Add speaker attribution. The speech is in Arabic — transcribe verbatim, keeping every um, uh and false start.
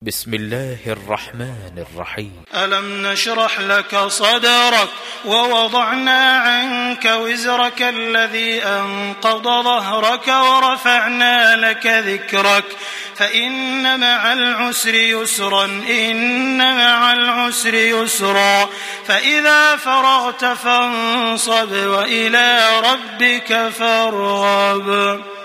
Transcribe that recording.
Speaker 1: بسم الله الرحمن الرحيم.
Speaker 2: ألم نشرح لك صدرك ووضعنا عنك وزرك الذي أنقض ظهرك ورفعنا لك ذكرك فإن مع العسر يسرا إن مع العسر يسرا فإذا فرغت فانصب وإلى ربك فارغب.